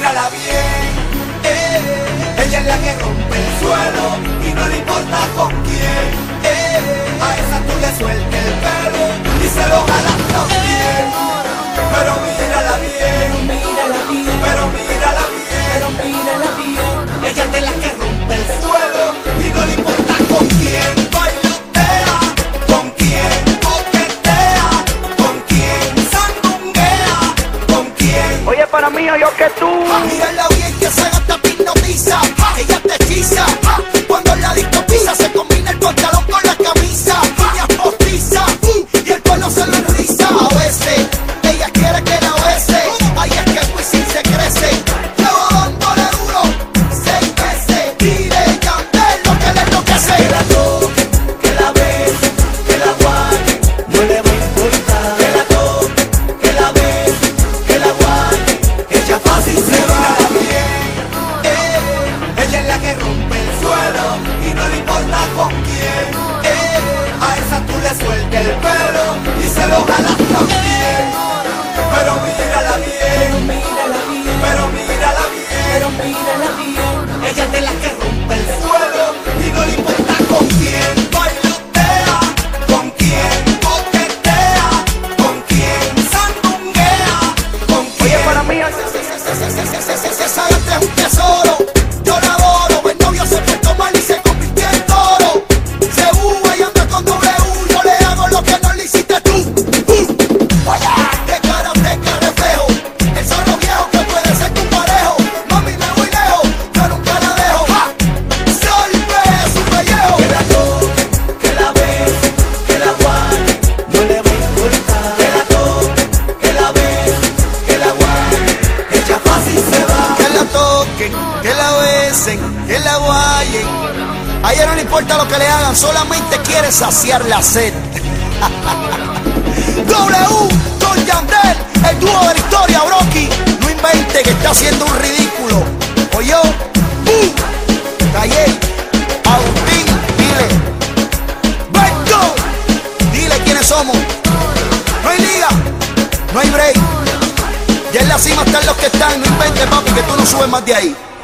mírala bien, ella es la que rompe el suelo y no le importa con quién, a esa tú le sueltas el pelo y se lo jalas también. Pero mírala bien, pero mírala bien, ella es de la que rompe el suelo y no le importa con quién bailotea, con quién coquetea, con quién sandunguea, con quién. Oye, para mí, yo que tú. Mírala bien que se gasta hipnotiza, ella te hechiza. Cuando la disco pisa se combina el pantalón con la camisa. Ella postiza y el pelo se lo enriza. A veces ella quiere que la bese, ahí es que el Wisin se crece. Llevo dándole duro 6 meses, dile Yandel lo que le enloquece. Que la toque, que la bese, que la guaye, no le va a importar. Que la toque, que la bese, que la guaye, ella fácil se va. Ella es la que rompe el suelo y no le importa con quién, a esa tú le sueltas el pelo y se lo jalas también. Pero mírala bien, pero mírala bien, ella es de la que rompe el suelo y no le importa con quién bailotea, con quién coquetea, con quién sandunguea, con quién. Oye, para mí, esa es un tesoro. Yo la adoro, el novio se portó mal y se convirtió en toro. Se uva y anda con W, yo le hago lo que no le hiciste tú. Oye, de cara de feo, el zorro viejo que puede ser tu parejo. Mami, me voy lejos, yo nunca la dejo. Solve su pellejo. Que la toque, que la bese, que la guaye, no le va a importar. Que la toque, que la bese, que la guaye, ella fácil se va. Que la toquen, que la besen, que la guayen. A ella no le importa lo que le hagan, solamente quiere saciar la sed. W con Yandel, el dúo de la historia, Brocky. No invente que está haciendo un ridículo. Oye, Calle, Agustín, dile. Beto, dile quiénes somos. No hay liga, no hay break. Ya en la cima están los que están. No inventes, papi, que tú no subes más de ahí.